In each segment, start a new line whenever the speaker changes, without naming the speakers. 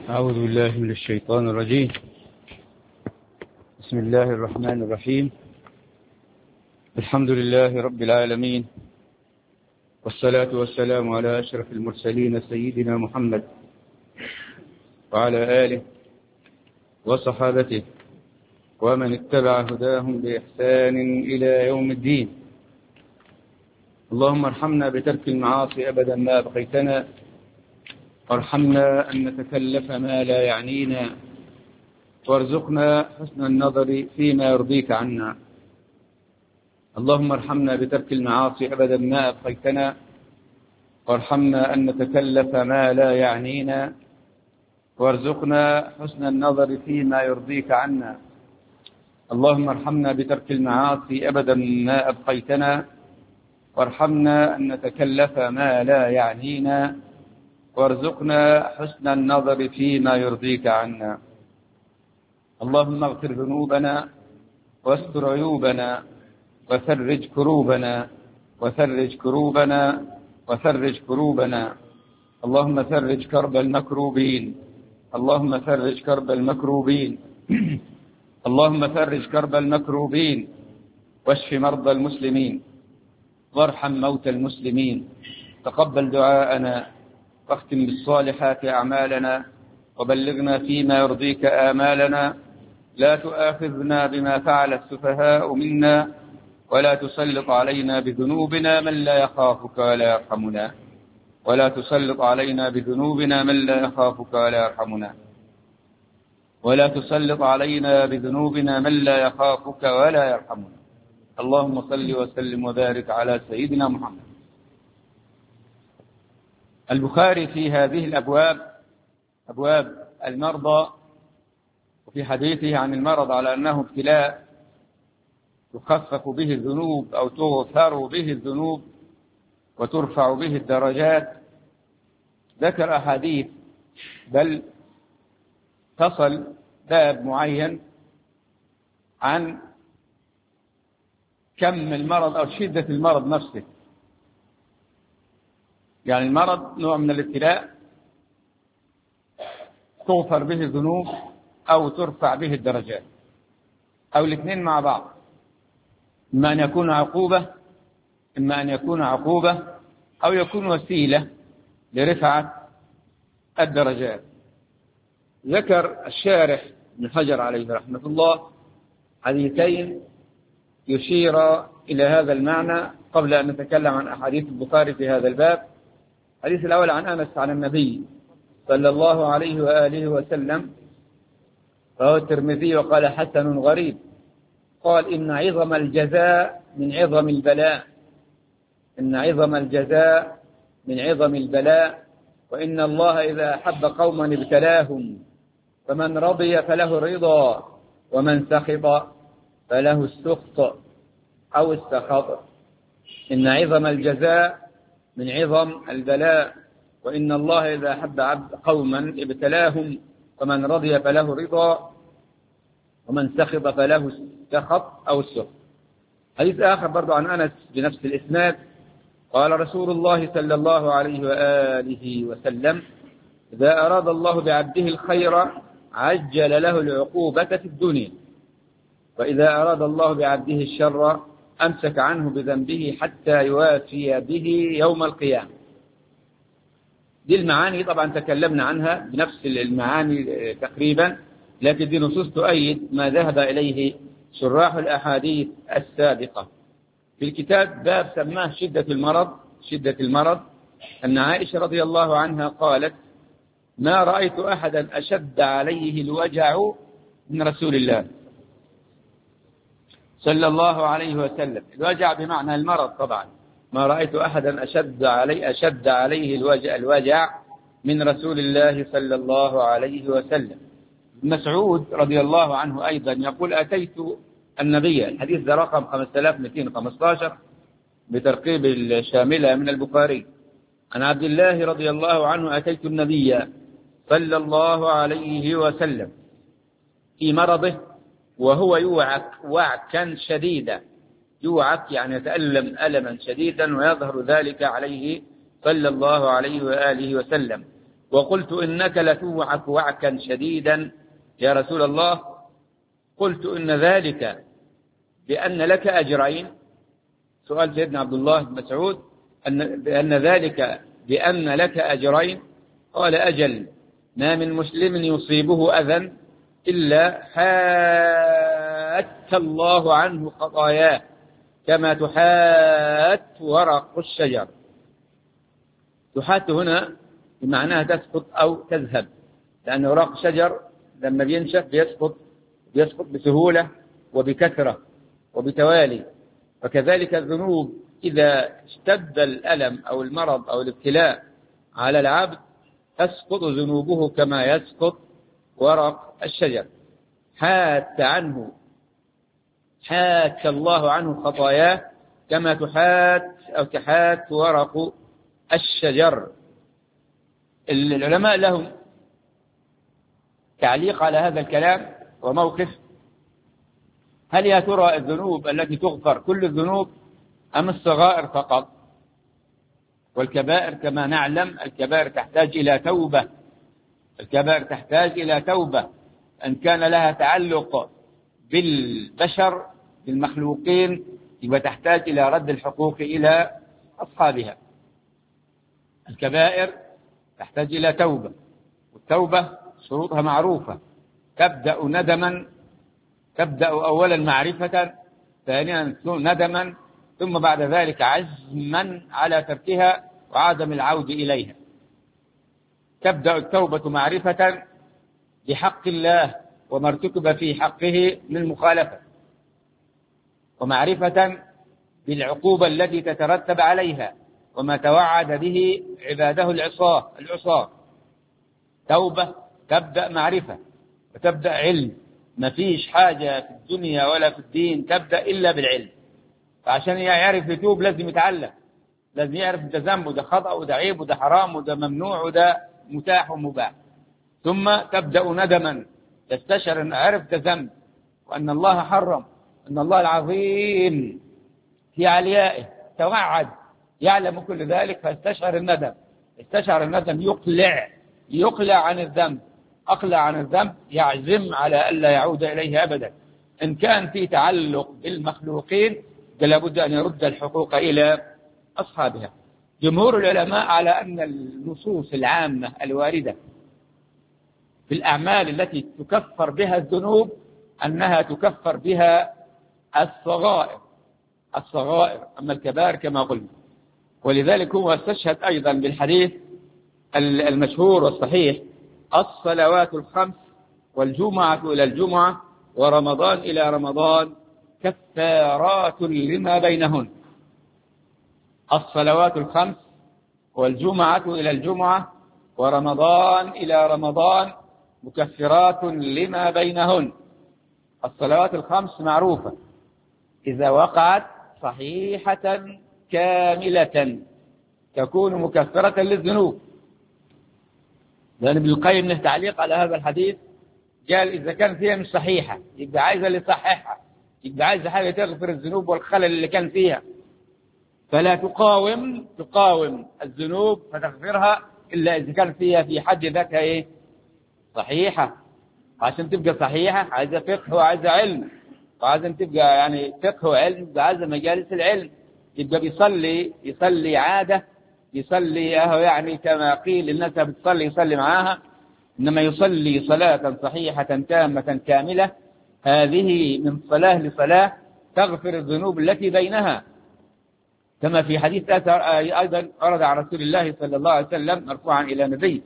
أعوذ بالله من الشيطان الرجيم. بسم الله الرحمن الرحيم. الحمد لله رب العالمين، والصلاة والسلام على أشرف المرسلين سيدنا محمد وعلى آله وصحابته ومن اتبع هداهم بإحسان إلى يوم الدين. اللهم ارحمنا بترك المعاصي أبدا ما بقيتنا، وارحمنا أن نتكلف ما لا يعنينا، وارزقنا حسن النظر فيما يرضيك عنا. اللهم ارحمنا بترك المعاصي أبدا ما أبقيتنا، وارحمنا أن نتكلف ما لا يعنينا، وارزقنا حسن النظر فيما يرضيك عنا. اللهم ارحمنا بترك المعاصي أبدا ما أبقيتنا، وارحمنا أن نتكلف ما لا يعنينا، وارزقنا حسن النظر فيما يرضيك عنا. اللهم اغفر ذنوبنا واستر عيوبنا وفرج كروبنا وفرج كروبنا. اللهم فرج كرب المكروبين، اللهم فرج كرب المكروبين اللهم فرج كرب المكروبين، واشف مرضى المسلمين، وارحم موتى المسلمين. تقبل دعاءنا، واختم بالصالحات أعمالنا، وبلغنا فيما يرضيك آمالنا. لا تؤاخذنا بما فعل السفهاء منا، ولا تسلط علينا بذنوبنا من لا يخافك ولا يرحمنا، ولا تسلط علينا بذنوبنا من لا يخافك ولا يرحمنا، ولا تسلط علينا بذنوبنا من لا يخافك ولا يرحمنا. اللهم صل وسلم وبارك على سيدنا محمد. البخاري في هذه الأبواب، أبواب المرضى، وفي حديثه عن المرض على أنه ابتلاء تخفف به الذنوب أو تغفر به الذنوب وترفع به الدرجات، ذكر أحاديث، بل فصل باب معين عن كم المرض أو شدة المرض نفسه. يعني المرض نوع من الابتلاء تغفر به الذنوب أو ترفع به الدرجات، أو الاثنين مع بعض، إما أن يكون عقوبة أو يكون وسيلة لرفعة الدرجات. ذكر الشارح ابن حجر عليه رحمة الله حديثين يشير إلى هذا المعنى قبل أن نتكلم عن أحاديث البخاري في هذا الباب. الحديث الأول عن أنس عن النبي صلى الله عليه وآله وسلم، رواه الترمذي وقال حسن غريب، قال: إن عظم الجزاء من عظم البلاء، إن عظم الجزاء من عظم البلاء، وإن الله إذا أحب قوما ابتلاهم، فمن رضي فله الرضا، ومن سخط فله السخط أو السخط. إن عظم الجزاء من عظم البلاء، وإن الله إذا أحب قوما ابتلاهم، فمن رضي فله رضا، ومن سخط فله السخط أو السخط. حديث آخر برضو عن أنس بنفس الإسناد، قال رسول الله صلى الله عليه وآله وسلم: إذا أراد الله بعبده الخير عجل له العقوبة في الدنيا، وإذا أراد الله بعبده الشر أمسك عنه بذنبه حتى يوافي به يوم القيامة. دي المعاني طبعا تكلمنا عنها بنفس المعاني تقريبا، لكن دي نصوص تؤيد ما ذهب إليه شراح الأحاديث السابقة. في الكتاب باب سماه شدة المرض، أن عائشة رضي الله عنها قالت: ما رأيت أحدا أشد عليه الوجع من رسول الله صلى الله عليه وسلم. الوجع بمعنى المرض طبعا. ما رأيت أحدا أشد عليه الوجع من رسول الله صلى الله عليه وسلم. مسعود رضي الله عنه أيضا يقول: أتيت النبي، الحديث ده رقم 5215 بترقيب الشاملة من البخاري، عن عبد الله رضي الله عنه: أتيت النبي صلى الله عليه وسلم في مرضه وهو يوعك وعكا شديدا، يوعك يعني يتألم ألما شديدا، ويظهر ذلك عليه صلى الله عليه وآله وسلم، وقلت إنك لتوعك وعكا شديدا يا رسول الله. قلت إن ذلك بأن لك أجرين. سؤال سيدنا عبد الله بن مسعود بأن ذلك بأن لك أجرين. قال أجل، ما من مسلم يصيبه أذى إلا حات الله عنه خطاياه كما تحات ورق الشجر. تحات هنا بمعناها تسقط أو تذهب، لأن ورق الشجر لما بينشف بيسقط بسهولة وبكثرة وبتوالي. فكذلك الذنوب إذا اشتد الألم أو المرض أو الابتلاء على العبد تسقط ذنوبه كما يسقط ورق الشجر. حات الله عنه خطاياه كما تحات ورق الشجر. العلماء لهم تعليق على هذا الكلام وموقف. هل يا ترى الذنوب التي تغفر كل الذنوب أم الصغائر فقط؟ والكبائر كما نعلم الكبائر تحتاج إلى توبة أن كان لها تعلق بالبشر بالمخلوقين يبقى تحتاج إلى رد الحقوق إلى أصحابها. الكبائر تحتاج إلى توبة، والتوبة شروطها معروفة. تبدأ أولا معرفة، ثانيا ندما، ثم بعد ذلك عزما على تركها وعدم العود إليها. تبدأ التوبة معرفة بحق الله وما ارتكب في حقه من مخالفة، ومعرفة بالعقوبة التي تترتب عليها وما توعد به عباده العصاة. توبة تبدأ معرفة وتبدأ علم. ما فيش حاجة في الدنيا ولا في الدين تبدأ إلا بالعلم. فعشان يعرف يتوب لازم يتعلم، لازم يعرف ده ذنب وده خطأ وده عيب وده حرام وده ممنوع وده متاح ومباح. ثم تبدأ ندما، تستشعر أن عرف ده ذنب وأن الله حرم، أن الله العظيم في عليائه توعد يعلم كل ذلك، فاستشعر الندم. يقلع عن الذنب، أقلع عن الذنب، يعزم على ألا يعود إليه أبدا. إن كان في تعلق بالمخلوقين لابد أن يرد الحقوق إلى أصحابها. جمهور العلماء على أن النصوص العامة الواردة في الأعمال التي تكفر بها الذنوب أنها تكفر بها الصغائر، أما الكبائر كما قلنا. ولذلك هو استشهد أيضا بالحديث المشهور والصحيح: الصلوات الخمس والجمعة إلى الجمعة ورمضان إلى رمضان كفارات لما بينهن. الصلوات الخمس والجمعة إلى الجمعة ورمضان إلى رمضان مكفرات لما بينهن. الصلوات الخمس معروفة، إذا وقعت صحيحة كاملة تكون مكفرة للذنوب. لأن ابن القيم له تعليق على هذا الحديث، قال إذا كان فيها مش صحيحة يبقى عايزة اللي يصححها، يبقى عايزة حاجة تغفر الذنوب والخلل اللي كان فيها. فلا تقاوم الذنوب فتغفرها إلا إذا كان فيها في حد ذاتها صحيحة. عشان تبقى صحيحة عايزة فقه وعايزة علم، وعايزة تبقى يعني فقه وعلم عايزة مجالس العلم. يبقى يصلي عادة، يصلي يعني كما قيل الناس بتصلي يصلي معاها، إنما يصلي صلاة صحيحة تامة كاملة. هذه من صلاة لصلاة تغفر الذنوب التي بينها، كما في حديث أيضا ورد عن رسول الله صلى الله عليه وسلم مرفوعا إلى النبي: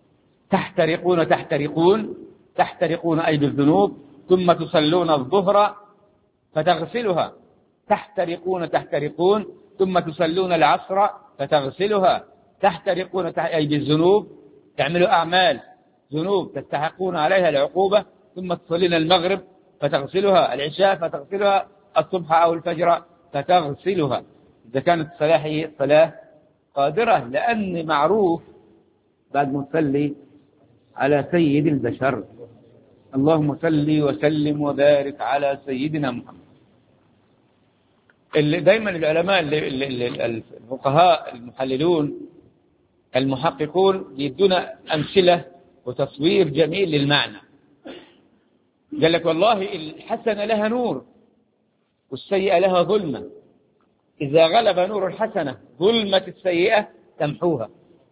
تحترقون أي بالذنوب ثم تصلون الظهر فتغسلها. تحترقون ثم تصلون العصر فتغسلها. تحترقون أي بالذنوب، تعملوا أعمال ذنوب تستحقون عليها العقوبة، ثم تصلين المغرب فتغسلها، العشاء فتغسلها، الصبح أو الفجر فتغسلها. إذا كانت صلاة قادرة، لأن معروف بعد ما تصلي على سيد البشر، اللهم صل وسلم وبارك على سيدنا محمد. اللي دايما العلماء الفقهاء المحللون المحققون يدونا أمثلة وتصوير جميل للمعنى. قال لك والله الحسنة لها نور والسيئة لها ظلمة، إذا غلب نور الحسنة ظلمة السيئة تمحوها.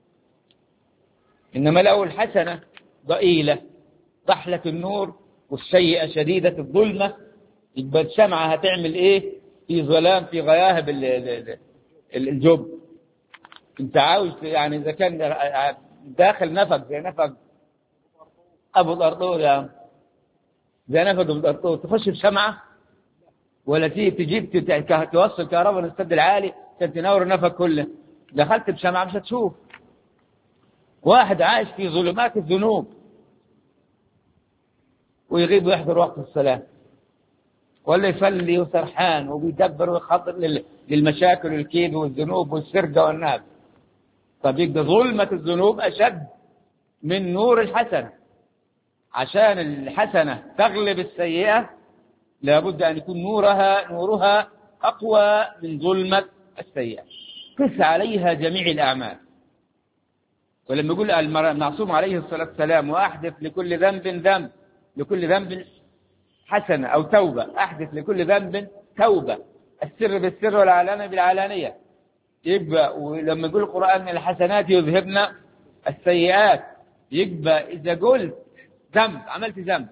إنما لو الحسنة ضئيلة ضحلة النور والسيئة شديدة الظلمة، يبقى الشمعة هتعمل إيه؟ في ظلام في غياهب الجب. أنت عاوز يعني إذا كان داخل نفق زي نفق أبو الأرطور يا عم، زي نفق أبو الأرطور، تخش بشمعة ولا تجيب توصل كهرباء للسد العالي عشان تنور النفق كله؟ دخلت بشمعة مش هتشوف. واحد عايش في ظلمات الذنوب ويغيب ويحضر وقت الصلاة، ولا يصلي وسرحان وبيدبر ويخطط للمشاكل والكيد والذنوب والسرقة والنهب. طب يبقى ظلمة الذنوب أشد من نور الحسنة. عشان الحسنة تغلب السيئة لابد أن يكون نورها أقوى من ظلمة السيئة. قس عليها جميع الأعمال. ولما يقول المعصوم عليه الصلاة والسلام وأحدث لكل ذنب حسنة أو توبة، أحدث لكل ذنب توبة، السر بالسر والعلانية بالعلانية. يبقى ولما يقول القرآن الحسنات يذهبن السيئات، يبقى إذا قلت ذنب عملت ذنب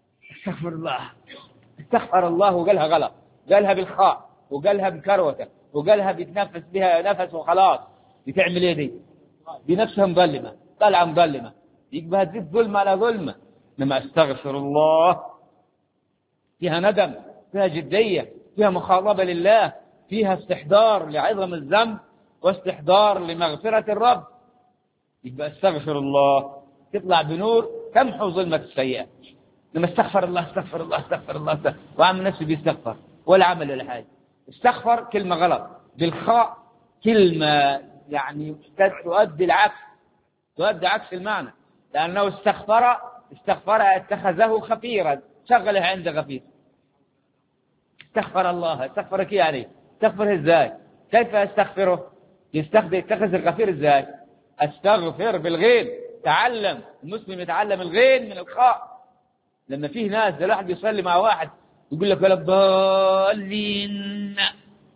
استغفر الله وقالها غلط، قالها بالخاء وقالها بكروته وقالها بيتنفس بها نفس وخلاص، بتعمل ايه دي؟ بنفسها مظلمة طالعة مظلمة، يبقى هتزيد ظلمة على ظلمة. لما استغفر الله فيها ندم، فيها جدية، فيها مخاطبة لله، فيها استحضار لعظم الذنب واستحضار لمغفرة الرب. يبقى استغفر الله تطلع بنور تمحو ظلمة السيئة. لما استغفر الله وعمل نفسه بيستغفر ولا عمل ولا حاجة. استغفر كلمة غلط بالخاء، كلمة يعني تؤدي عكس المعنى، لأنه استغفر اتخذه خفيرا، شغله عند غفير. استغفر الله، استغفرك يعني استغفره ازاي؟ كيف استغفره؟ يتخذ الغفير ازاي؟ استغفر بالغين. تعلم المسلم يتعلم الغين من الخاء. لما فيه ناس ده الواحد يصلي مع واحد يقول لك ولا الضالين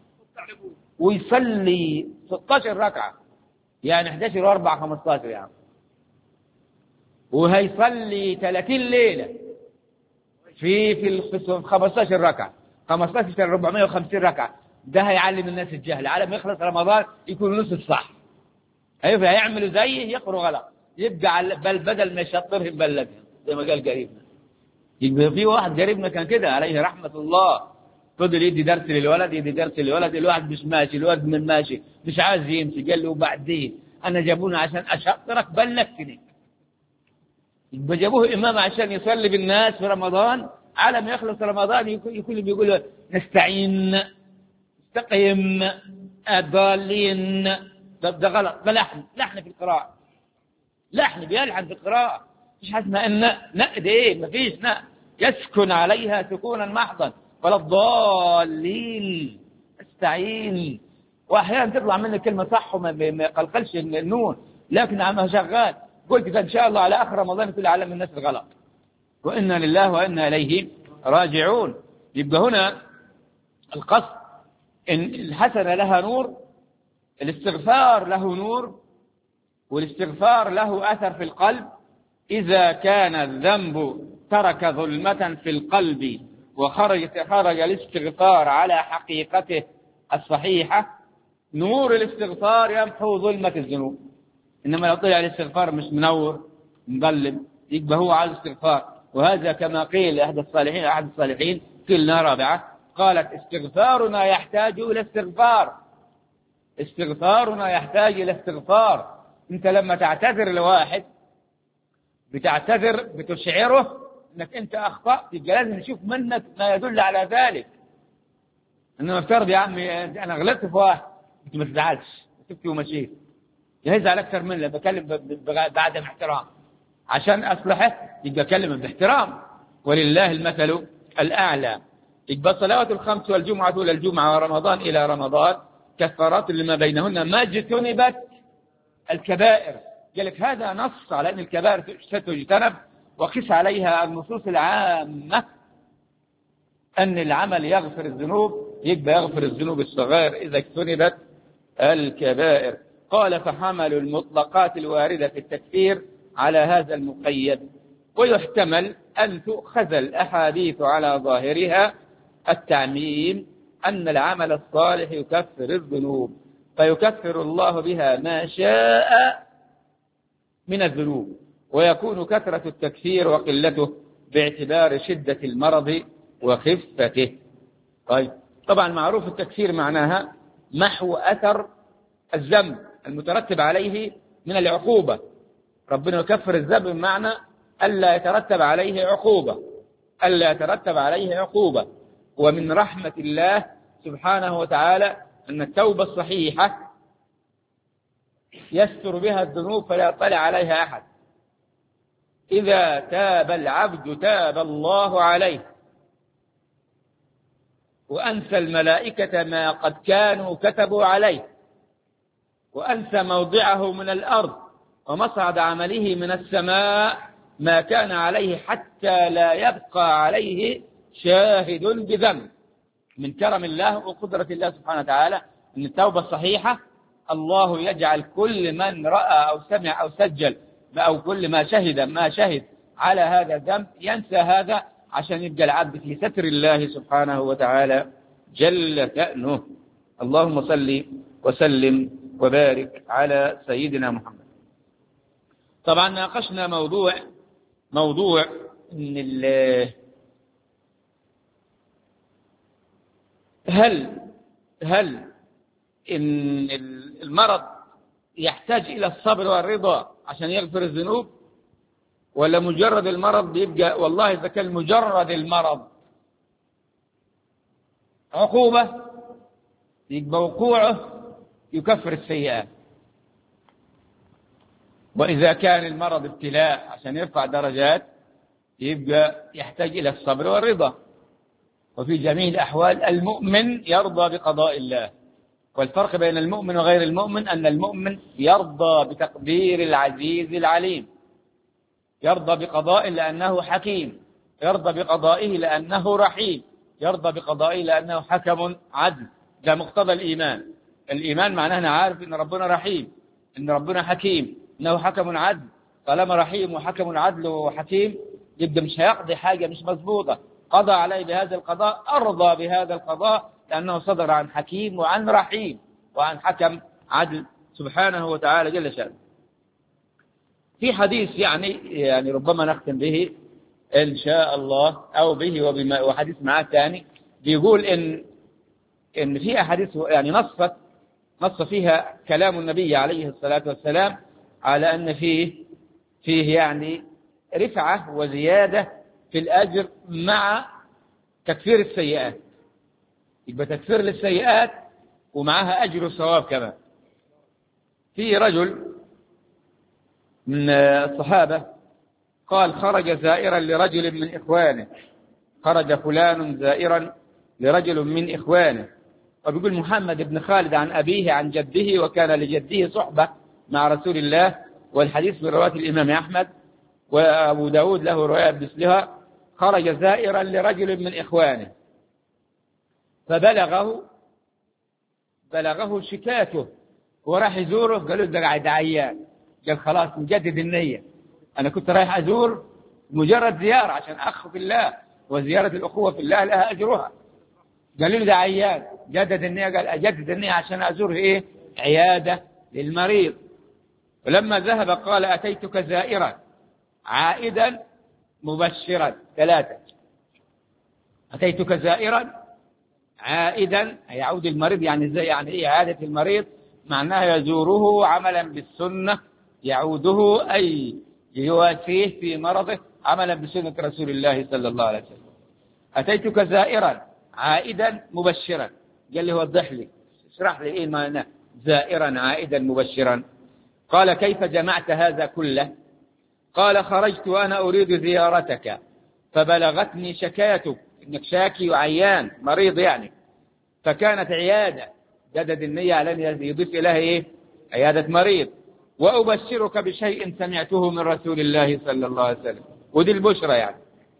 ويصلي 16 ركعة، يعني 11 و4 15 يعني، وهيصلي 30 ليلة في 15 ركعة، 15 450 ركعة. ده هيعلم الناس الجهل، على ما يخلص رمضان يكون نص الصح. هيعملوا زيه يقروا غلط، يبقى بل بدل ما يشطرهم بلدهم زي ما قال قريبنا. يبقى في واحد قريبنا كان كده عليه رحمة الله، فضل يدي درس للولد، الواحد مش ماشي، الولد من ماشي مش عايز يمشي، قال له وبعدين أنا جابونا عشان أشطرك بلغتني. يبقى جابوه إمام عشان يصلي بالناس في رمضان، على ما يخلص رمضان يكون بيقولوا نستعين استقيم الضالين. ده غلط، ده لحن في القراءة، لحن بيلحن في القراءة. مش حاسمة إن نقد إيه، مفيش نقد، يسكن عليها سكونا محضا. ولا الضالين استعين. وأحيانا تطلع منه كلمة صح وما يقلقلش النون، لكن عمها شغال. قلت إن شاء الله على آخر رمضان كل عالم الناس الغلط. وإنا لله وإنا إليه راجعون. يبقى هنا القصد إن الحسنة لها نور، الاستغفار له نور، والاستغفار له أثر في القلب. إذا كان الذنب ترك ظلمة في القلب وخرج الاستغفار على حقيقته الصحيحة، نور الاستغفار يمحو ظلمة الذنوب. إنما لو طلع الاستغفار مش منور مظلم، يبقى هو عايز استغفار. وهذا كما قيل أحد الصالحين كلنا رابعة قالت استغفارنا يحتاج إلى استغفار. استغفارنا يحتاج إلى استغفار. أنت لما تعتذر لواحد بتشعره أنك أنت أخطأت، يبقى لازم نشوف منك ما يدل على ذلك. أنه افترض يا عمي أنا غلطت في واحد، أنت ما تزعلش، سبتي ومشيت، يزعل أكثر منه. بكلم بعدم احترام عشان أصلحه، يبقى كلمة باحترام، ولله المثل الأعلى. يبقى صلوات الخمس والجمعة إلى الجمعة ورمضان إلى رمضان كفارات لما بينهن ما اجتنبت الكبائر. قال لك هذا نص على أن الكبائر ستجتنب، وقس عليها النصوص العامة أن العمل يغفر الذنوب، يبقى يغفر الذنوب الصغائر إذا اجتنبت الكبائر. قال فحمل المطلقات الواردة في التكفير على هذا المقيد، ويحتمل أن تؤخذ الأحاديث على ظاهرها التعميم أن العمل الصالح يكفر الذنوب، فيكفر الله بها ما شاء من الذنوب، ويكون كثرة التكفير وقلته باعتبار شدة المرض وخفته. طيب، طبعا معروف التكفير معناها محو أثر الذنب المترتب عليه من العقوبة. ربنا يكفر الذنب بمعنى ألا يترتب عليه عقوبة، ألا يترتب عليه عقوبة. ومن رحمة الله سبحانه وتعالى أن التوبة الصحيحة يستر بها الذنوب فلا يطلع عليها أحد. إذا تاب العبد تاب الله عليه، وأنسى الملائكة ما قد كانوا كتبوا عليه، وأنسى موضعه من الأرض ومصعد عمله من السماء ما كان عليه، حتى لا يبقى عليه شاهد بذنب. من كرم الله وقدرة الله سبحانه وتعالى أن التوبة الصحيحة الله يجعل كل من رأى أو سمع أو سجل أو كل ما شهد على هذا الذنب ينسى هذا، عشان يبقى العبد في ستر الله سبحانه وتعالى جل شأنه. اللهم صل وسلم وبارك على سيدنا محمد. طبعا ناقشنا موضوع إن هل إن المرض يحتاج إلى الصبر والرضا عشان يغفر الذنوب، ولا مجرد المرض بيبقى؟ والله إذا كان مجرد المرض عقوبة يبقى وقوعه يكفر السيئات، وإذا كان المرض ابتلاء عشان يرفع درجات يبقى يحتاج إلى الصبر والرضا. وفي جميع الأحوال المؤمن يرضى بقضاء الله، والفرق بين المؤمن وغير المؤمن أن المؤمن يرضى بتقدير العزيز العليم، يرضى بقضائه لأنه حكيم، يرضى بقضائه لأنه رحيم، يرضى بقضائه لأنه حكم عدل. ده مقتضى الإيمان. الإيمان معناه أنا عارف إن ربنا رحيم، إن ربنا حكيم، إنه حكم عدل. طالما رحيم وحكم عدل وحكيم يبقى مش هيقضي حاجة مش مضبوطة. قضى عليه بهذا القضاء، أرضى بهذا القضاء لأنه صدر عن حكيم وعن رحيم وعن حكم عدل سبحانه وتعالى جل شأنه. في حديث يعني ربما نختم به إن شاء الله، أو به وحديث معاه ثاني بيقول إن في أحاديث يعني نص فيها كلام النبي عليه الصلاة والسلام على أن فيه يعني رفعة وزيادة في الأجر مع تكفير السيئات. يبقى تكفير للسيئات ومعها أجر وثواب كمان. في رجل من الصحابة قال خرج زائرا لرجل من إخوانه، خرج فلان زائرا لرجل من إخوانه. وبيقول محمد بن خالد عن أبيه عن جده، وكان لجده صحبة مع رسول الله، والحديث من رواية الإمام أحمد، وأبو داود له رواية مثلها. خرج زائرا لرجل من إخوانه فبلغه شكاته، وراح يزوره. قالوا ده قاعد عيان. قال خلاص نجدد النية، أنا كنت رايح أزور مجرد زيارة عشان أخ في الله، وزيارة الأخوة في الله لها أجرها. قالوا له ده عيان، جدد النية. قال أجدد النية عشان أزور عيادة للمريض. ولما ذهب قال أتيتك زائرا عائدا مبشرا. 3 أتيتك زائرا عائدا، يعود المريض. يعني ازاي؟ يعني إيه عادة المريض؟ معناها يزوره عملا بالسنة، يعوده أي يواسيه في مرضه عملا بسنة رسول الله صلى الله عليه وسلم. أتيتك زائرا عائدا مبشرا. قال لي وضح لي، اشرح لي إيه معنى زائرا عائدا مبشرا. قال كيف جمعت هذا كله؟ قال خرجت وأنا أريد زيارتك فبلغتني شكاتك، إنك شاكي وعيان مريض يعني، فكانت عيادة. جدد النية على أن يضيف إليها عيادة مريض. وأبشرك بشيء سمعته من رسول الله صلى الله عليه وسلم. ودي البشرى يعني.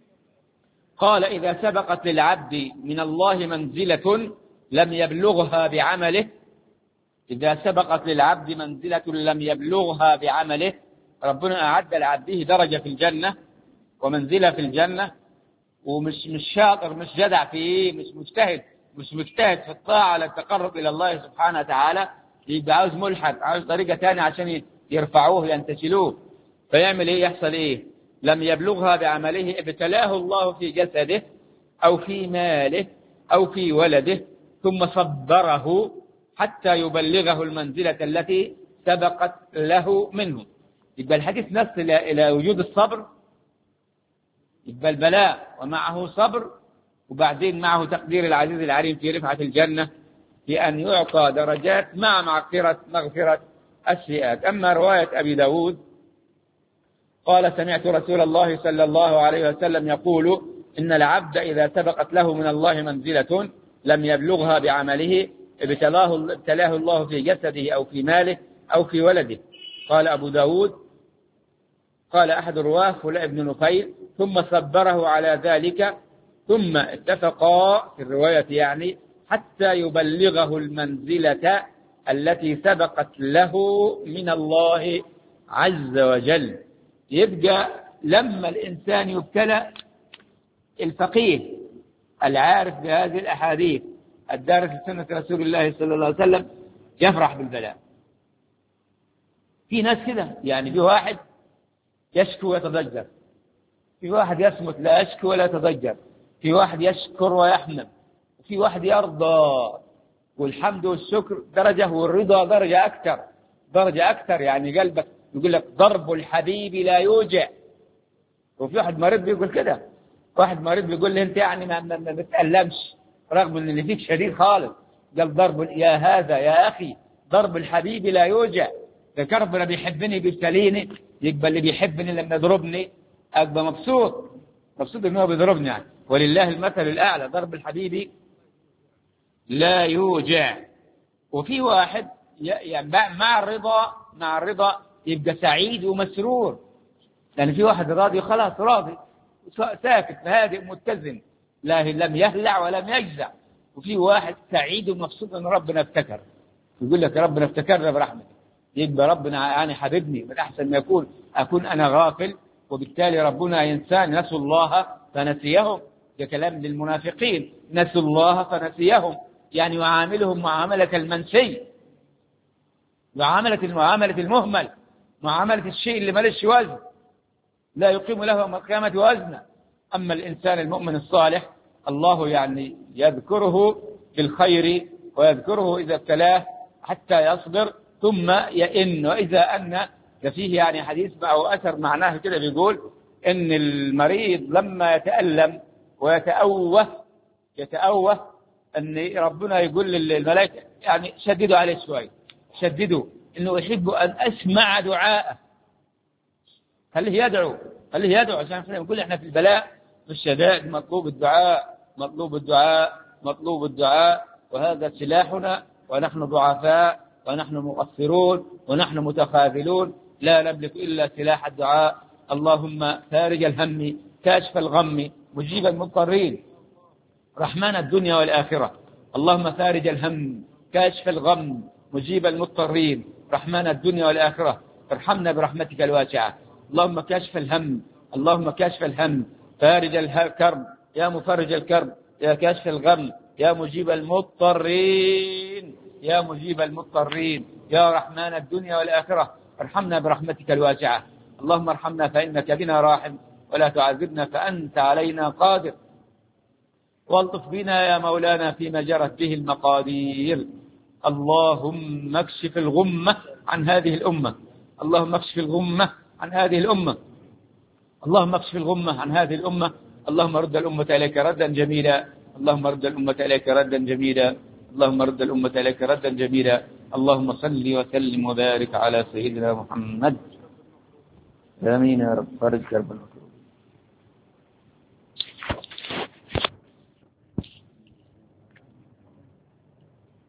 قال إذا سبقت للعبد من الله منزلة لم يبلغها بعمله، إذا سبقت للعبد منزلة لم يبلغها بعمله، ربنا أعد لعبده درجة في الجنة ومنزلة في الجنة، ومش شاطر، مش جدع فيه، مش مجتهد في الطاعة للتقرب إلى الله سبحانه وتعالى، يبقى عاوز ملحد، عاوز طريقة تانية عشان يرفعوه ينتشلوه. فيعمل إيه؟ يحصل إيه؟ لم يبلغها بعمله ابتلاه الله في جسده أو في ماله أو في ولده ثم صبره حتى يبلغه المنزلة التي سبقت له منه. يبقى الحديث نص إلى وجود الصبر، يبقى البلاء ومعه صبر، وبعدين معه تقدير العزيز العليم في رفعة الجنة في أن يعطى درجات مع مغفرة السيئات. أما رواية أبي داود قال سمعت رسول الله صلى الله عليه وسلم يقول إن العبد إذا سبقت له من الله منزلة لم يبلغها بعمله ابتلاه الله في جسده أو في ماله أو في ولده. قال أبو داود قال أحد الرواه فلان بن نفيل ثم صبره على ذلك ثم اتفقا في الرواية يعني حتى يبلغه المنزلة التي سبقت له من الله عز وجل. يبقى لما الإنسان يبتلى، الفقيه العارف بهذه الأحاديث الدارس لسنة رسول الله صلى الله عليه وسلم يفرح بالبلاء. في ناس كده يعني، في واحد يشكو ويتضجر، في واحد يصمت لا يشكو ولا يتضجر، في واحد يشكر ويحمد، وفي واحد يرضى، والحمد والشكر درجة والرضا درجة أكثر يعني قلبك يقول لك ضرب الحبيب لا يوجع. وفي واحد مريض بيقول كده، واحد مريض بيقول لي أنت يعني ما بتألمش رغم أن اللي فيك شديد خالص. قال يا هذا يا أخي ضرب الحبيب لا يوجع. إذا ربنا بيحبني بيبتليني، يقبل اللي بيحبني لما يضربني أبقى مبسوط إنه بيضربني يعني. ولله المثل الأعلى، ضرب الحبيب لا يوجع. وفي واحد يعني مع الرضا يبقى سعيد ومسرور، يعني في واحد راضي خلاص راضي ساكت هادئ متزن لم يهلع ولم يجزع. وفي واحد سعيد ومبسوط ان ربنا افتكر، يقول لك ربنا افتكرنا برحمته، يبقى ربنا يعني حبيبني، من احسن ما اكون انا غافل وبالتالي ربنا ينسان. نسوا الله فنسيهم، ده كلام للمنافقين، نسوا الله فنسيهم يعني يعاملهم معاملة المنسي، معاملة المهمل، معاملة الشيء اللي مالش وزن، لا يقيم له يوم القيامة وزنا. أما الإنسان المؤمن الصالح الله يعني يذكره بالخير ويذكره إذا ابتلاه حتى يصبر ثم يئن. وإذا أن فيه يعني حديث أو أثر معناه كده بيقول إن المريض لما يتألم ويتأوه أن ربنا يقول للملائكة يعني شددوا عليه شوي، شددوا إنه يحب أن أسمع دعاءه، خليه يدعو عشان نقول إحنا في البلاء في الشدائد مطلوب الدعاء وهذا سلاحنا، ونحن ضعفاء ونحن مقصرون ونحن متخاذلون، لا نملك إلا سلاح الدعاء. اللهم فارج الهم كاشف الغم مجيب المضطرين رحمن الدنيا والآخرة. اللهم فارج الهم كاشف الغم مجيب المضطرين رحمن الدنيا والآخرة، ارحمنا برحمتك الواسعة. اللهم كاشف الهم فارج الكرب يا مفرج الكرب يا كاشف الغم يا مجيب المضطرين يا رحمن الدنيا والآخرة، ارحمنا برحمتك الواسعة. اللهم ارحمنا فإنك بنا راحم، ولا تعذبنا فأنت علينا قادر، والطف بنا يا مولانا فيما جرت به المقادير. اللهم اكشف الغمة عن هذه الأمة، اللهم اكشف الغمة عن هذه الأمة، اللهم رد الأمة إليك ردا جميلا، اللهم صل وسلم وبارك على سيدنا محمد. آمين يا رب. فرج كرب المكروه.